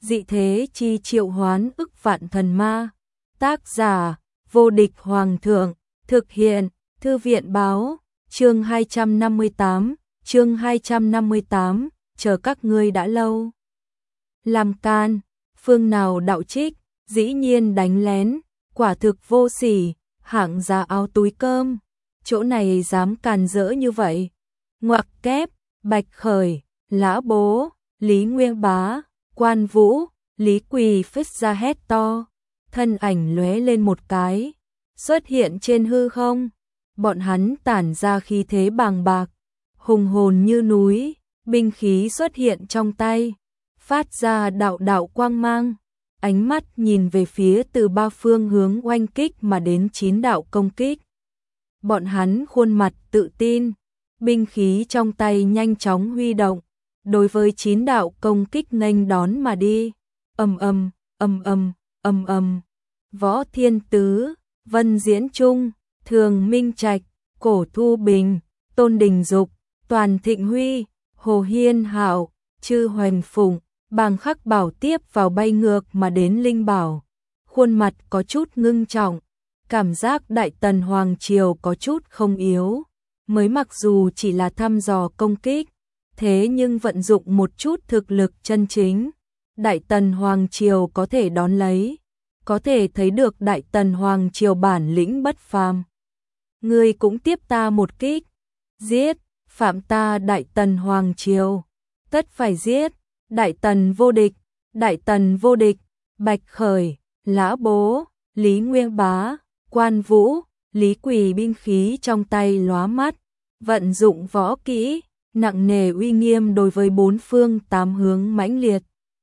dị thế chi triệu hoán ức vạn thần ma. Tác giả, vô địch hoàng thượng, thực hiện, thư viện báo, chương 258, chờ các ngươi đã lâu. Làm can, phương nào đạo trích, dĩ nhiên đánh lén, quả thực vô sỉ, hạng giá áo túi cơm, chỗ này dám càn rỡ như vậy. Ngoặc kép, Bạch Khởi, Lã Bố, Lý Nguyên Bá, Quan Vũ, Lý Quỳ phích ra hét to, thân ảnh lóe lên một cái, xuất hiện trên hư không. Bọn hắn tản ra khí thế bàng bạc, hùng hồn như núi, binh khí xuất hiện trong tay, phát ra đạo đạo quang mang, ánh mắt nhìn về phía từ ba phương hướng oanh kích mà đến 9 đạo công kích. Bọn hắn khuôn mặt tự tin, binh khí trong tay nhanh chóng huy động, đối với 9 đạo công kích nghênh đón mà đi. Ầm ầm, ầm ầm, ầm ầm. Võ Thiên Tứ, Vân Diễn Trung, Thường Minh Trạch, Cổ Thu Bình, Tôn Đình Dục, Toàn Thịnh Huy, Hồ Hiên Hạo, Chư Hoành Phụng, Bàng Khắc Bảo tiếp vào bay ngược mà đến Linh Bảo. Khuôn mặt có chút ngưng trọng, cảm giác Đại Tần Hoàng Triều có chút không yếu. Mới mặc dù chỉ là thăm dò công kích, thế nhưng vận dụng một chút thực lực chân chính, Đại Tần Hoàng Triều có thể đón lấy, có thể thấy được Đại Tần Hoàng Triều bản lĩnh bất phàm. Ngươi cũng tiếp ta một kích, giết, phạm ta Đại Tần Hoàng Triều, tất phải giết, Đại Tần vô địch, Đại Tần vô địch. Bạch Khởi, Lã Bố, Lý Nguyên Bá, Quan Vũ, Lý Quỳ binh khí trong tay lóa mắt, vận dụng võ kỹ, nặng nề uy nghiêm đối với 4 phương 8 hướng mãnh liệt.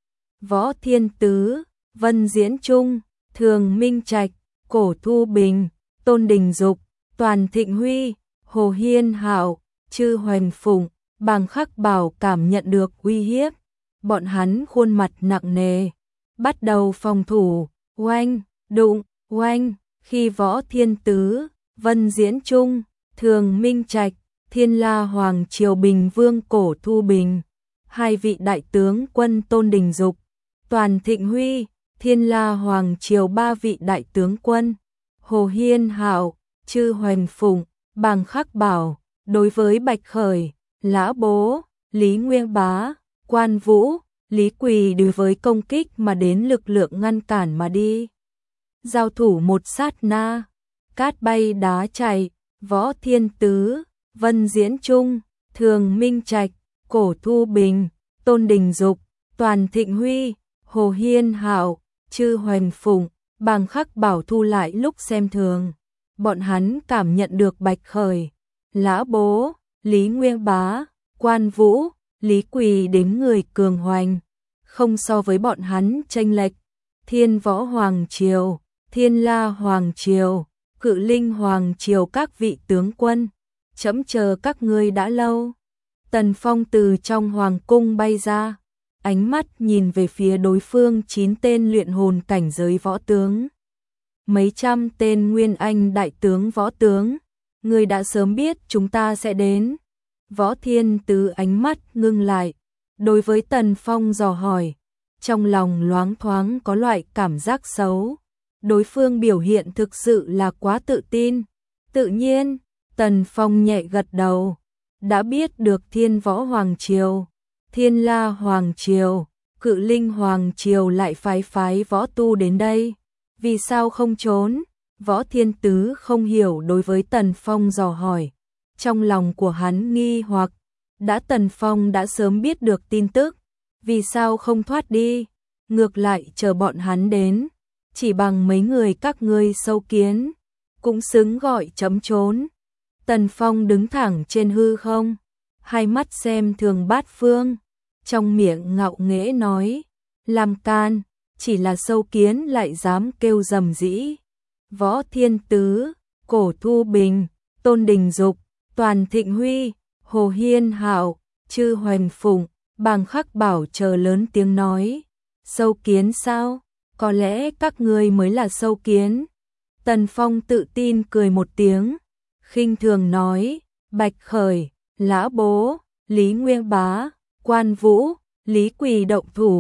Võ Thiên Tứ, Vân Diễn Trung, Thường Minh Trạch, Cổ Thu Bình, Tôn Đình Dục, Toàn Thịnh Huy, Hồ Hiên Hạo, Chư Hoành Phụng, Bàng Khắc Bảo cảm nhận được uy hiếp, bọn hắn khuôn mặt nặng nề, bắt đầu phòng thủ, oanh, đụng, oanh. Khi Võ Thiên Tứ, Vân Diễn Trung, Thường Minh Trạch, Thiên La Hoàng Triều Bình Vương Cổ Thu Bình, 2 vị đại tướng quân Tôn Đình Dục, Toàn Thịnh Huy, Thiên La Hoàng Triều 3 vị đại tướng quân, Hồ Hiên Hạo, Chư Hoành Phụng, Bàng Khắc Bảo, đối với Bạch Khởi, Lã Bố, Lý Nguyên Bá, Quan Vũ, Lý Quỳ đối với công kích mà đến lực lượng ngăn cản mà đi. Giao thủ một sát na, cát bay đá chạy, Võ Thiên Tứ, Vân Diễn Trung, Thường Minh Trạch, Cổ Thu Bình, Tôn Đình Dục, Toàn Thịnh Huy, Hồ Hiên Hạo, Chư Hoành Phụng, Bàng Khắc Bảo thu lại lúc xem thường. Bọn hắn cảm nhận được Bạch Khởi, Lã Bố, Lý Nguyên Bá, Quan Vũ, Lý Quỳ đến người cường hoành, không so với bọn hắn chênh lệch. Thiên Võ Hoàng Triều, Thiên La Hoàng Triều, Cự Linh Hoàng Triều các vị tướng quân, chấm chờ các ngươi đã lâu. Tần Phong từ trong hoàng cung bay ra, ánh mắt nhìn về phía đối phương 9 tên luyện hồn cảnh giới võ tướng. Mấy trăm tên nguyên anh đại tướng võ tướng, ngươi đã sớm biết chúng ta sẽ đến. Võ Thiên Tứ ánh mắt ngưng lại, đối với Tần Phong dò hỏi, trong lòng loáng thoáng có loại cảm giác xấu. Đối phương biểu hiện thực sự là quá tự tin. Tự nhiên, Tần Phong nhẹ gật đầu, đã biết được Thiên Võ Hoàng Triều, Thiên La Hoàng Triều, Cự Linh Hoàng Triều lại phái võ tu đến đây. Vì sao không trốn? Võ Thiên Tứ không hiểu đối với Tần Phong dò hỏi. Trong lòng của hắn nghi hoặc, Tần Phong đã sớm biết được tin tức, vì sao không thoát đi, ngược lại chờ bọn hắn đến. Chỉ bằng mấy người các ngươi sâu kiến, cũng xứng gọi chấm trốn. Tần Phong đứng thẳng trên hư không, hai mắt xem thường bát phương, trong miệng ngạo nghễ nói, làm can, chỉ là sâu kiến lại dám kêu rầm rĩ. Võ Thiên Tứ, Cổ Thu Bình, Tôn Đình Dục, Toàn Thịnh Huy, Hồ Hiên Hạo, Chư Hoành Phụng, Bàng Khắc Bảo chờ lớn tiếng nói, sâu kiến sao? Có lẽ các ngươi mới là sâu kiến. Tần Phong tự tin cười một tiếng, khinh thường nói, Bạch Khởi, Lã Bố, Lý Nguyên Bá, Quan Vũ, Lý Quỳ động thủ,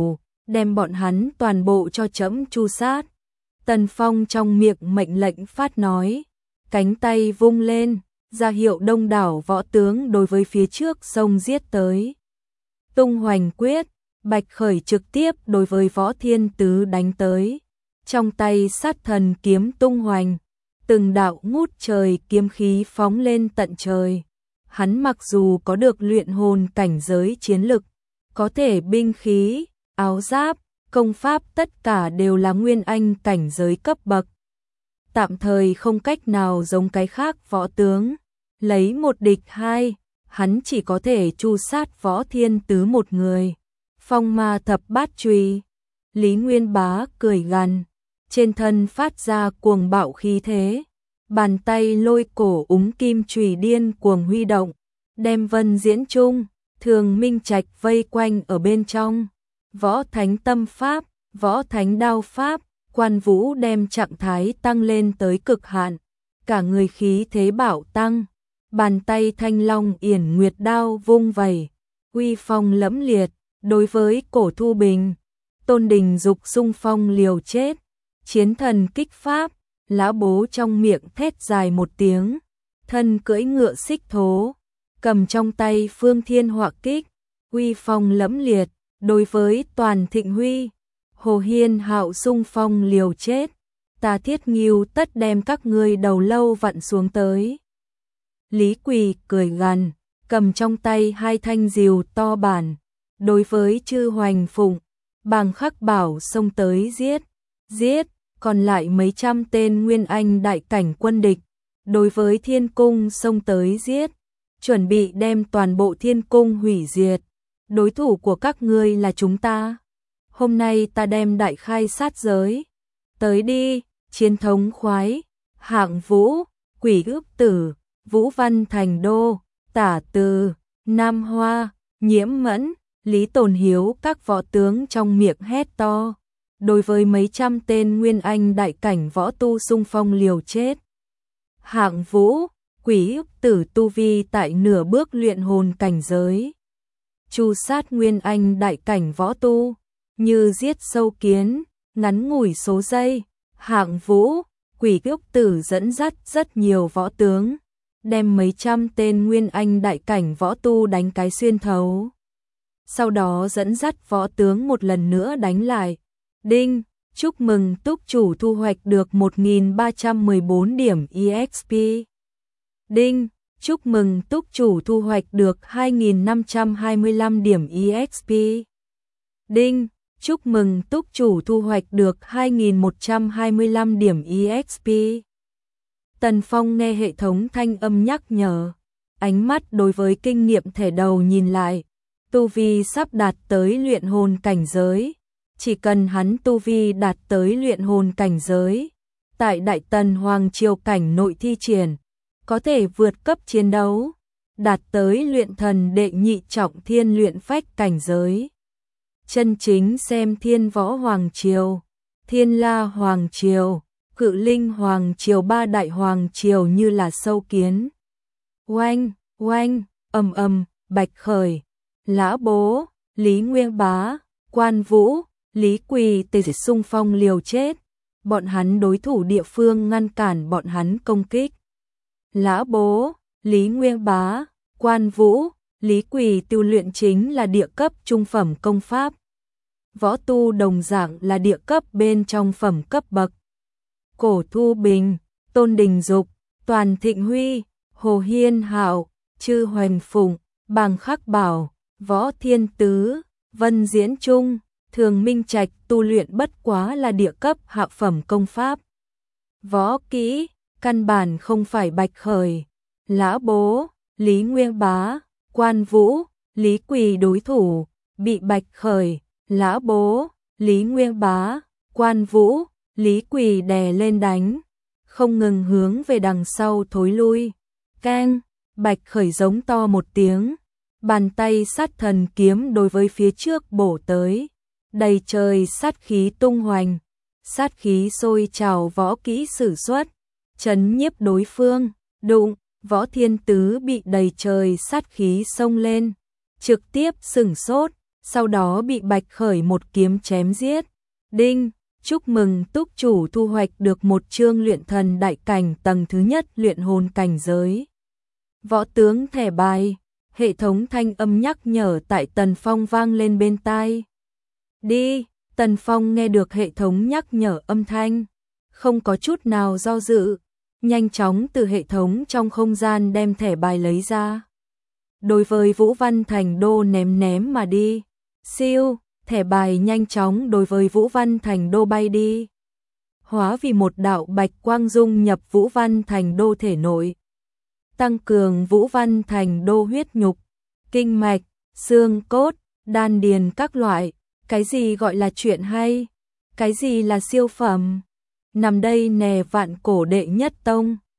đem bọn hắn toàn bộ cho trẫm tru sát. Tần Phong trong miệng mệnh lệnh phát nói, cánh tay vung lên, ra hiệu đông đảo võ tướng đối với phía trước xông giết tới. Tung Hoành quyết, Bạch Khởi trực tiếp đối với Võ Thiên Tứ đánh tới. Trong tay sát thần kiếm tung hoành, từng đạo ngút trời kiếm khí phóng lên tận trời. Hắn mặc dù có được luyện hồn cảnh giới chiến lực, có thể binh khí, áo giáp, công pháp tất cả đều là nguyên anh cảnh giới cấp bậc. Tạm thời không cách nào giống cái khác võ tướng, lấy một địch hai, hắn chỉ có thể tru sát Võ Thiên Tứ một người. Phong Ma Thập Bát Chùy, Lý Nguyên Bá cười gằn, trên thân phát ra cuồng bạo khí thế, bàn tay lôi cổ úng kim chùy điên cuồng huy động, đem Vân Diễn Trung, Thường Minh Trạch vây quanh ở bên trong. Võ Thánh Tâm Pháp, Võ Thánh Đao Pháp, Quan Vũ đem trạng thái tăng lên tới cực hạn, cả người khí thế bạo tăng, bàn tay thanh long yển nguyệt đao vung vẩy, uy phong lẫm liệt, đối với Cổ Thu Bình, Tôn Đình Dục xung phong liều chết, chiến thần kích pháp, lão bố trong miệng thét dài một tiếng, thân cưỡi ngựa xích thố, cầm trong tay Phương Thiên Họa Kích, uy phong lẫm liệt, đối với Toàn Thịnh Huy, Hồ Hiên Hạo xung phong liều chết, ta Thiết Ngưu tất đem các ngươi đầu lâu vặn xuống tới. Lý Quỳ cười gằn, cầm trong tay hai thanh rìu to bản, đối với Chư Hoành Phụng, Bàng Khắc Bảo xông tới giết, còn lại mấy trăm tên nguyên anh đại cảnh quân địch, đối với Thiên Cung xông tới giết, chuẩn bị đem toàn bộ Thiên Cung hủy diệt. Đối thủ của các ngươi là chúng ta. Hôm nay ta đem đại khai sát giới. Tới đi, chiến thống khoái, Hạng Vũ, Quỷ Ước Tử, Vũ Văn Thành Đô, Tả Từ, Nam Hoa, Nhiễm Mẫn, Lý Tồn Hiếu các võ tướng trong miệng hét to. Đối với mấy trăm tên nguyên anh đại cảnh võ tu xung phong liều chết. Hạng Vũ, Quỷ Ước Tử tu vi tại nửa bước luyện hồn cảnh giới. Chu sát nguyên anh đại cảnh võ tu, như giết sâu kiến, ngắn ngủi số giây, Hạng Vũ, Quỷ Ước Tử dẫn dắt rất nhiều võ tướng, đem mấy trăm tên nguyên anh đại cảnh võ tu đánh cái xuyên thấu. Sau đó dẫn dắt võ tướng một lần nữa đánh lại. Đinh, chúc mừng túc chủ thu hoạch được 1314 điểm EXP. Đinh, chúc mừng túc chủ thu hoạch được 2525 điểm EXP. Đinh, chúc mừng túc chủ thu hoạch được 2125 điểm EXP. Tần Phong nghe hệ thống thanh âm nhắc nhở, ánh mắt đối với kinh nghiệm thẻ đầu nhìn lại, tu vi sắp đạt tới luyện hồn cảnh giới. Chỉ cần hắn tu vi đạt tới luyện hồn cảnh giới, tại Đại Tần Hoàng Triều cảnh nội thi triển, có thể vượt cấp chiến đấu, đạt tới luyện thần đệ nhị trọng thiên luyện phách cảnh giới. Chân chính xem Thiên Võ Hoàng Triều, Thiên La Hoàng Triều, Cự Linh Hoàng Triều ba đại hoàng triều như là sâu kiến. Oanh, oanh, ầm ầm, Bạch Khởi, Lã Bố, Lý Nguyên Bá, Quan Vũ, Lý Quỳ tề xung phong liều chết, bọn hắn đối thủ địa phương ngăn cản bọn hắn công kích. Lã Bố, Lý Nguyên Bá, Quan Vũ, Lý Quỳ tu luyện chính là địa cấp trung phẩm công pháp. Võ tu đồng dạng là địa cấp bên trong phẩm cấp bậc. Cổ Thu Bình, Tôn Đình Dục, Toàn Thịnh Huy, Hồ Hiên Hạo, Chư Hoành Phụng, Bàng Khắc Bảo, Võ Thiên Tứ, Vân Diễn Trung, Thường Minh Trạch tu luyện bất quá là địa cấp hạ phẩm công pháp. Võ kỹ, căn bản không phải Bạch Khởi, Lã Bố, Lý Nguyên Bá, Quan Vũ, Lý Quỳ đối thủ, bị Bạch Khởi, Lã Bố, Lý Nguyên Bá, Quan Vũ, Lý Quỳ đè lên đánh, không ngừng hướng về đằng sau thối lui. Keng, Bạch Khởi giống to một tiếng, bàn tay sát thần kiếm đối với phía trước bổ tới, đầy trời sát khí tung hoành, sát khí sôi trào võ kỹ sử xuất, chấn nhiếp đối phương, đụng, Võ Thiên Tứ bị đầy trời sát khí xông lên, trực tiếp sửng sốt, sau đó bị Bạch Khởi một kiếm chém giết. Đinh, chúc mừng túc chủ thu hoạch được một chương luyện thần đại cảnh tầng thứ nhất luyện hồn cảnh giới. Võ tướng thẻ bài, hệ thống thanh âm nhắc nhở tại Tần Phong vang lên bên tai. Đi, Tần Phong nghe được hệ thống nhắc nhở âm thanh, không có chút nào do dự, nhanh chóng từ hệ thống trong không gian đem thẻ bài lấy ra. Đối với Vũ Văn Thành Đô ném mà đi. Siêu, thẻ bài nhanh chóng đối với Vũ Văn Thành Đô bay đi. Hóa vì một đạo bạch quang dung nhập Vũ Văn Thành Đô thể nội. Tăng cường Vũ Văn Thành Đô huyết nhục, kinh mạch, xương cốt, đan điền các loại. Cái gì gọi là chuyện hay? Cái gì là siêu phẩm? Nằm đây nè vạn cổ đệ nhất tông.